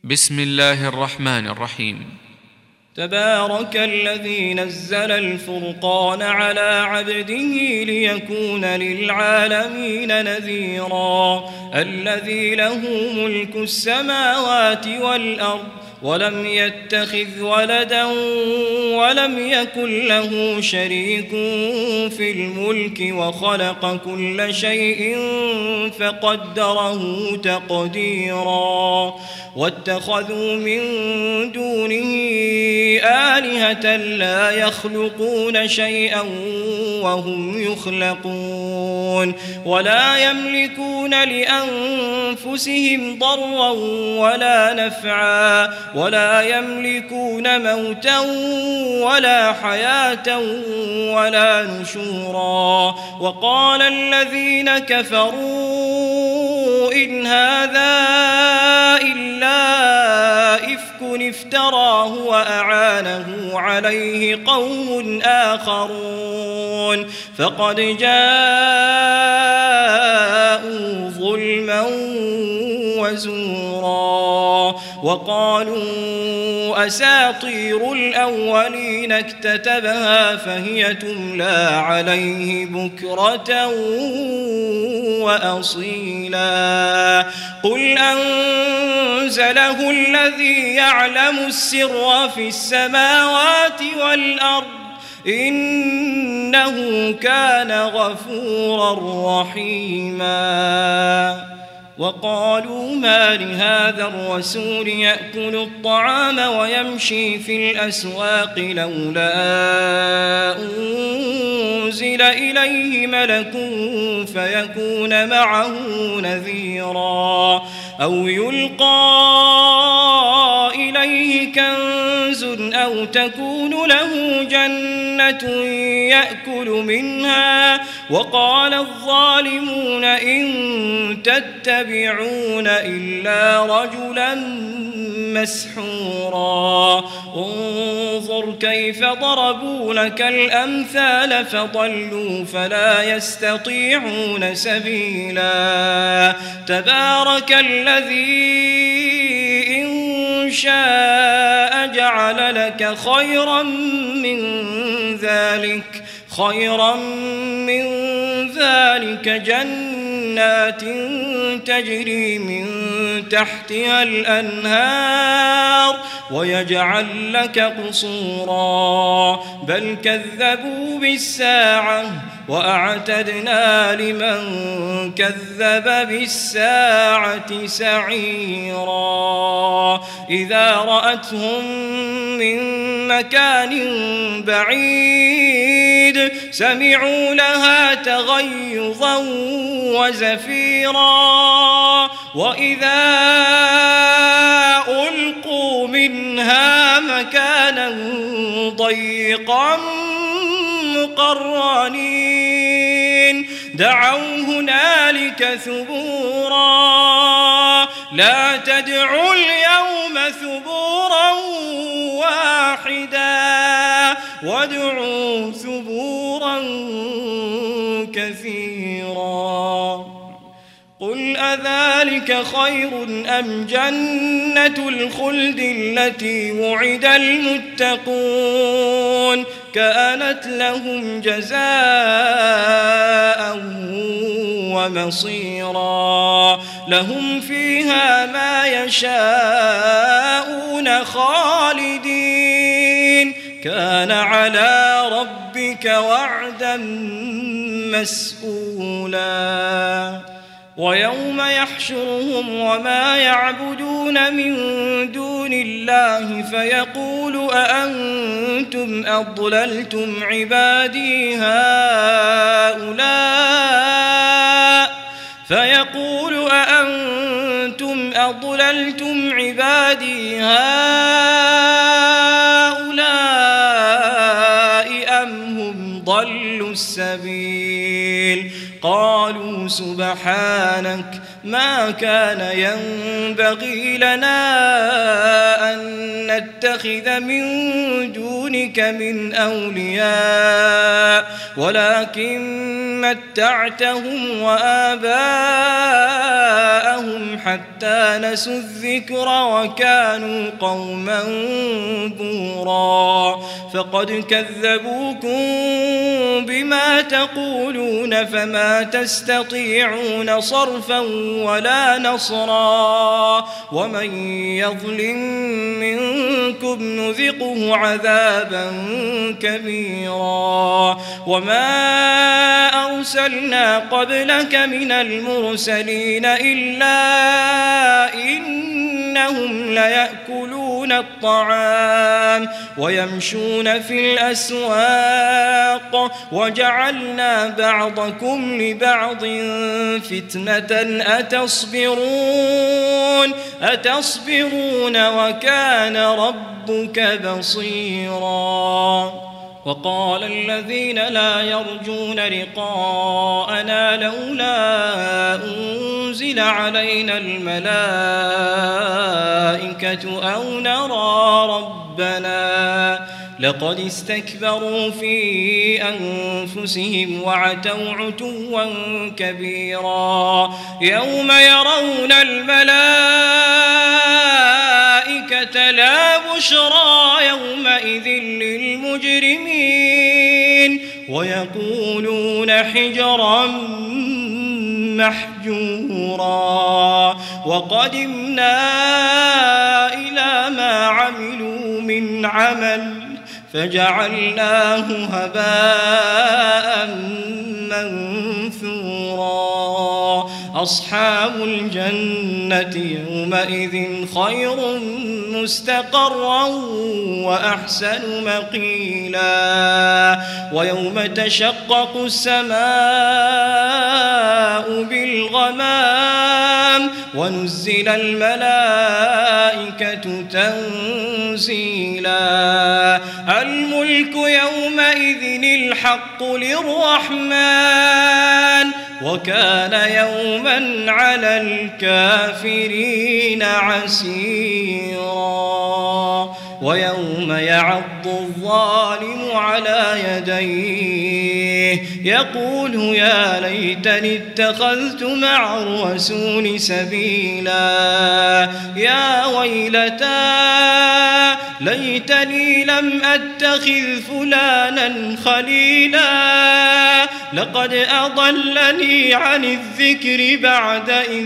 بسم الله الرحمن الرحيم. تبارك الذي نزل الفرقان على عبده ليكون للعالمين نذيرا الذي له ملك السماوات والأرض ولم يتخذ ولدا ولم يكن له شريك في الملك وخلق كل شيء فقدره تقديرا واتخذوا من دونه آلهة لا يخلقون شيئا وهم يخلقون ولا يملكون لأنفسهم ضرا ولا نفعا ولا يملكون موتا ولا حياة ولا نشورا وقال الذين كفروا إن هذا إلا إفك افتراه وأعانه عليه قوم آخرون فقد جاءوا ظلما وزورا وقالوا أساطير الأولين اكتتبها فهي تملى عليه بكرة وأصيلا قل أنزله الذي يعلم السر في السماوات والأرض إنه كان غفورا رحيما وقالوا ما لهذا الرسول يأكل الطعام ويمشي في الأسواق لولا أنزل إليه ملك فيكون معه نذيرا أو يلقى إليه كنز أو تكون له جنة يأكل منها وقال الظالمون إن تتبعون إلا رجلا مسحورا انظر كيف ضربوا لك الأمثال فضلوا فلا يستطيعون سبيلا تبارك الذي إن شاء جعل لك خيرا من ذلك جنات تجري من تحتها الأنهار ويجعل لك قصورا بل كذبوا بالساعة وأعتدنا لمن كذب بالساعة سعيرا إذا رأتهم من مكان بعيد سمعوا لها تغيظا وزفيرا وإذا ألقوا منها مكانا ضيقا مقرنين دعوا هنالك ثبورا لا تدعوا اليوم ثبورا واحدا وادعوا ثبورا كثيرا قل أذلك خير أم جنة الخلد التي وعد المتقون كانت لهم جزاء ومصيرا لهم فيها ما يشاءون خالدين كان على ربك وعدا مسئولا ويوم يحشرهم وما يعبدون من دون الله فيقول أأنتم أضللتم عبادي هؤلاء أم هم ضلوا السبيل قالوا ما كان ينبغي لنا أن نتخذ من دونك من أولياء ولكن متعتهم وآباءهم حتى نسوا الذكر وكانوا قوما بورا فقد كذبوكم بما تقولون فما تستطيعون صرفا ولا نصرا ومن يظلم منكم نذقه عذابا كبيرا وما أرسلنا قبلك من المرسلين إلا إنهم ليأكلون الطعام ويمشون في الأسواق وجعلنا بعضكم لبعض فتنة أتصبرون وكان ربك بصيرا وقال الذين لا يرجون لقاءنا لولا أنزل علينا الملائكة أو نرى ربنا لقد استكبروا في أنفسهم وعتوا عتوا كبيرا يوم يرون الملائكة لا بشرى يومئذ للمجرمين ويقولون حجرا محجورا وقدمنا إلى ما عملوا من عمل فجعلناه هباء منثورا أصحاب الجنة يومئذ خير مستقرا وأحسن مقيلا ويوم تشقق السماء بالغمام ونزل الملائكة تنزيلا الملك يومئذ الحق للرحمن وكان يوما على الكافرين عسيرا ويوم يعض الظالم على يديه يقول يا ليتني اتخذت مع الرسول سبيلا يا ويلتى ليتني لم أتخذ فلانا خليلا لقد أضلني عن الذكر بعد إذ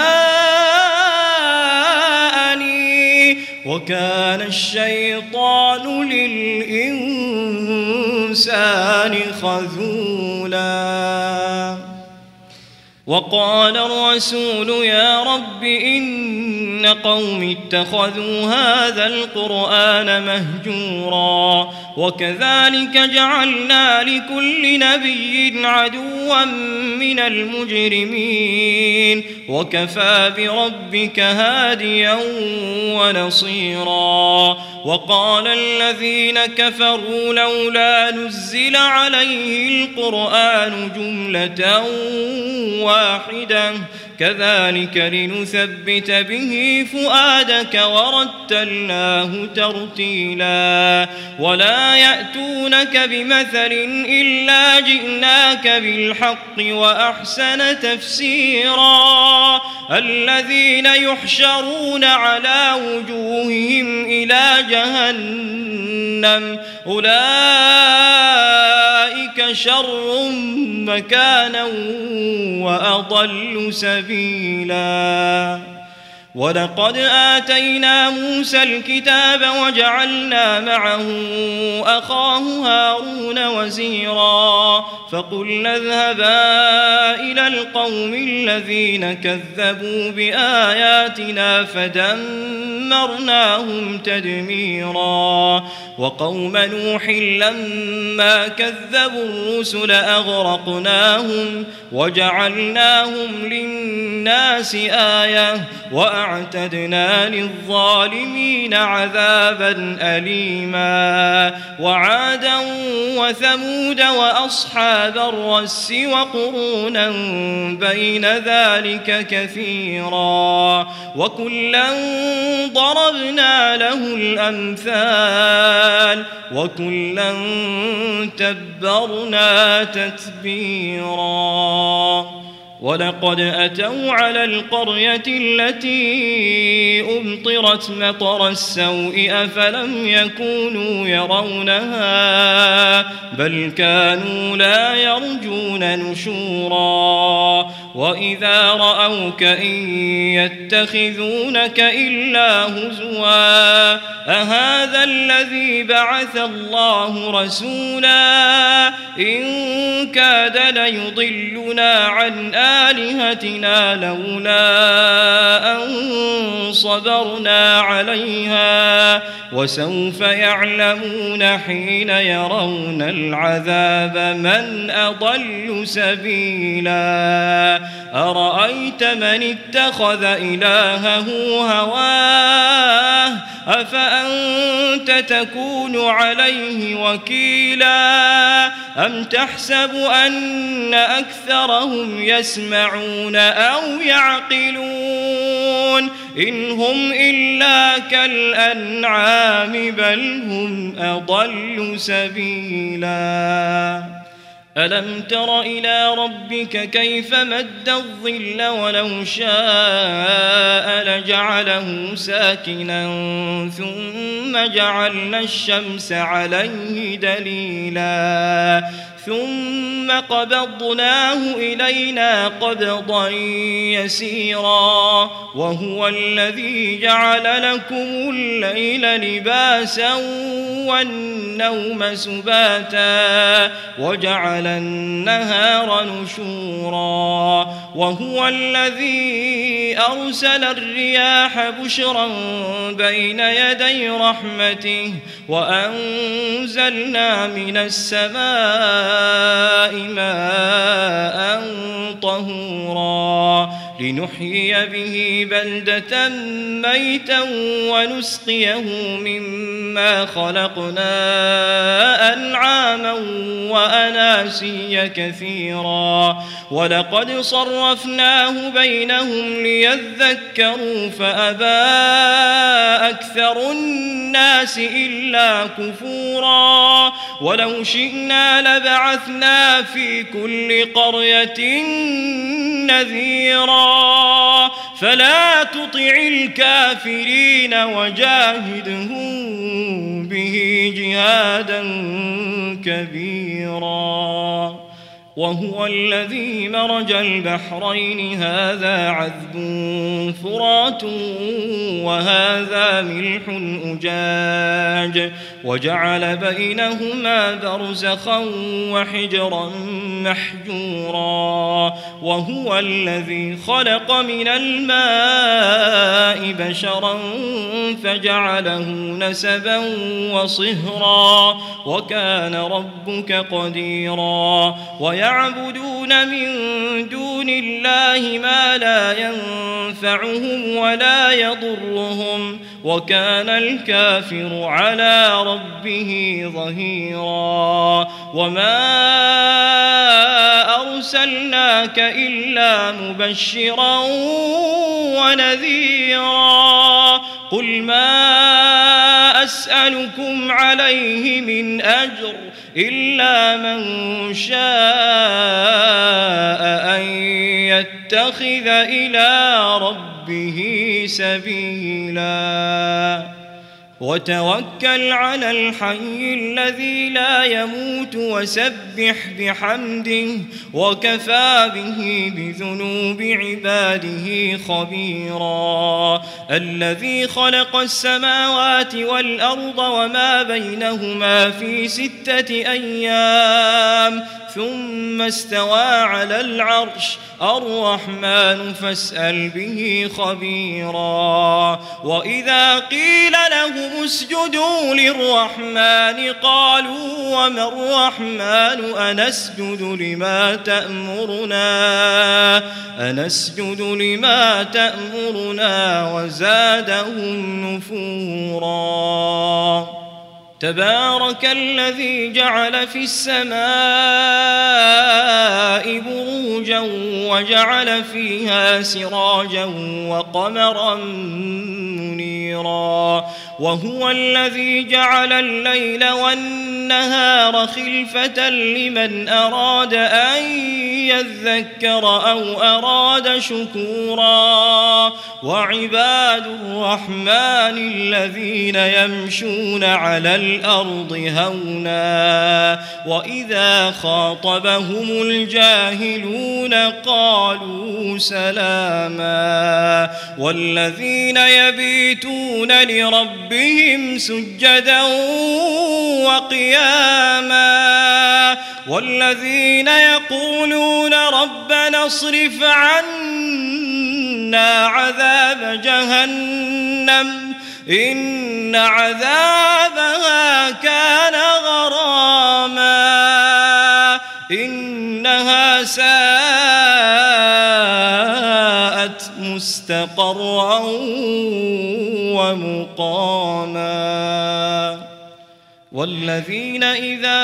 جاءني وكان الشيطان للإنسان خذولا وقال الرسول يا رب إن قوم اتخذوا هذا القرآن مهجورا وكذلك جعلنا لكل نبي عدوا من المجرمين وكفى بربك هاديا ونصيرا وقال الذين كفروا لولا نزل عليه القرآن جملة واحدة كذلك لنثبت به فؤادك ورتلناه ترتيلا ولا يأتونك بمثل إلا جئناك بالحق وأحسن تفسيرا الذين يحشرون على وجوههم إلى جهنم أولئك شر مكانا وأضل سبيلا ولقد آتينا موسى الكتاب وجعلنا معه أخاه هارون وزيرا فقلنا اذهبا إلى القوم الذين كذبوا بآياتنا فدمرناهم تدميرا وقوم نوح لما كذبوا الرسل أغرقناهم وجعلناهم للناس آية وأعتدنا للظالمين عذابا أليما وعادا وثمود وأصحاب الرس وقرونا بين ذلك كثيرا وكلا ضربنا له الأمثال وكلا تبرنا تتبيرا ولقد أتوا على القرية التي أمطرت مطر السوء أفلم يكونوا يرونها بل كانوا لا يرجون نشورا وإذا رأوك إن يتخذونك إلا هزوا أهذا الذي بعث الله رسولا إن كاد ليضلنا عن آلهتنا لولا أن صبرنا عليها وسوف يعلمون حين يرون العذاب من أضل سبيلا أرأيت من اتخذ إلهه هواه أفأنت تكون عليه وكيلا أم تحسب أن أكثرهم يسمعون أو يعقلون إن هم إلا كالأنعام بل هم أضل سبيلا ألم تر إلى ربك كيف مد الظل ولو شاء لجعله ساكنا ثم جعلنا الشمس عليه دليلا ثم قبضناه إلينا قبضا يسيرا وهو الذي جعل لكم الليل لباسا والنوم سباتا وجعل النهار نشورا وهو الذي أرسل الرياح بشرا بين يدي رحمته وأنزلنا من السماء ماء طهورا لنحيي به بلدة ميتا ونسقيه مما خلقنا أنعاما وأناسيا كثيرا ولقد صرفناه بينهم ليذكروا فأبى أكثر الناس إلا كفورا ولو شئنا لبعثنا في كل قرية نذيرا فلا تطع الكافرين وجاهدهم به جهادا كبيرا وهو الذي مرج البحرين هذا عذب فرات وهذا ملح أجاج وجعل بينهما برزخا وحجرا محجورا وهو الذي خلق من الماء بشرا فجعله نسبا وصهرا وكان ربك قديرا ويعبدون من دون الله ما لا ينفعهم ولا يضرهم وكان الكافر على ربه ظهيرا وما أرسلناك إلا مبشرا ونذيرا قل ما أسألكم عليه من أجر إلا من شاء أن يتخذ إلى ربه سبيلا وتوكل على الحي الذي لا يموت وسبح بحمده وكفى به بذنوب عباده خبيرا الذي خلق السماوات والأرض وما بينهما في 6 أيام ثم استوى على العرش الرحمن فاسأل به خبيرا وإذا قيل لهم اسجدوا للرحمن قالوا وما الرحمن أنسجد لما تأمرنا وزادهم نفورا تبارك الذي جعل في السماء بروجا وجعل فيها سراجا وقمرا منيرا وهو الذي جعل الليل والنهار خلفة لمن أراد أن يذكر أو أراد شكورا وعباد الرحمن الذين يمشون على الأرض هونا وإذا خاطبهم الجاهلون قالوا سلاما والذين يبيتون لربهم سجدا وقياما والذين يقولون ربنا اصرف عنا عذاب جهنم إن عذابها كان غراما إنها ساءت مستقرا ومقاما والذين إذا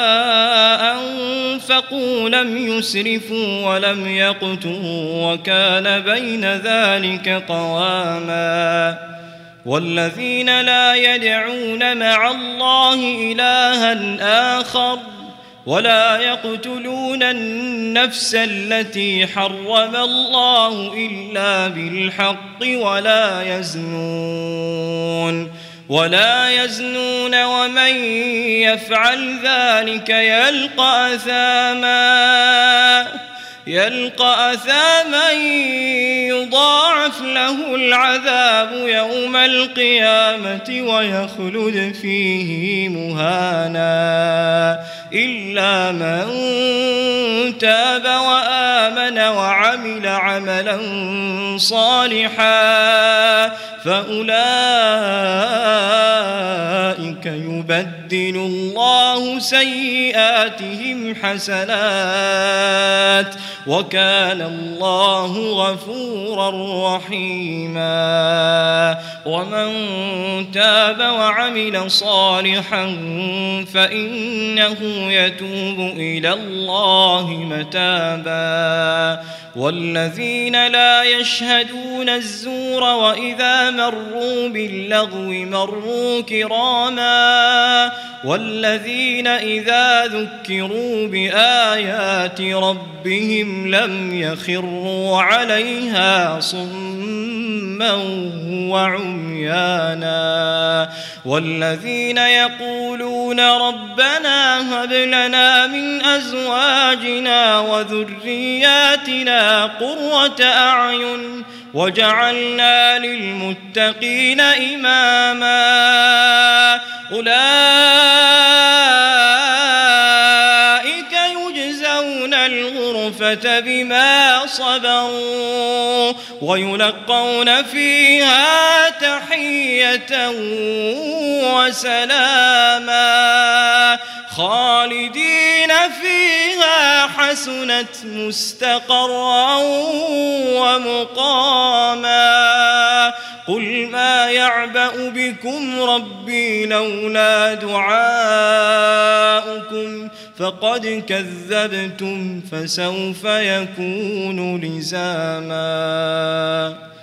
أنفقوا لم يسرفوا ولم يقتروا وكان بين ذلك قواما والذين لا يدعون مع الله إلها آخر ولا يقتلون النفس التي حرم الله إلا بالحق ولا يزنون ومن يفعل ذلك يلقى أثاما يضاعف له العذاب يوم القيامة ويخلد فيه مهانا إلا من تاب وآمن وعمل عملا صالحا فأولئك يبدل الله سيئاتهم حسنات وكان الله غفورا رحيما ومن تاب وعمل صالحا فإنه يتوب إلى الله متابا والذين لا يشهدون الزور وإذا مروا باللغو مروا كراما والذين إذا ذكروا بآيات ربهم لم يخروا عليها صما وعميانا والذين يقولون ربنا هب لنا من أزواجنا وذرياتنا قرة أعين وجعلنا للمتقين إماما أولئك يجزون الغرفة بما صبروا ويلقون فيها تحية وسلاما خالدين فيها حسنت مستقرا ومقاما قل ما يعبأ بكم ربي لولا دعاؤكم فقد كذبتم فسوف يكون لزاما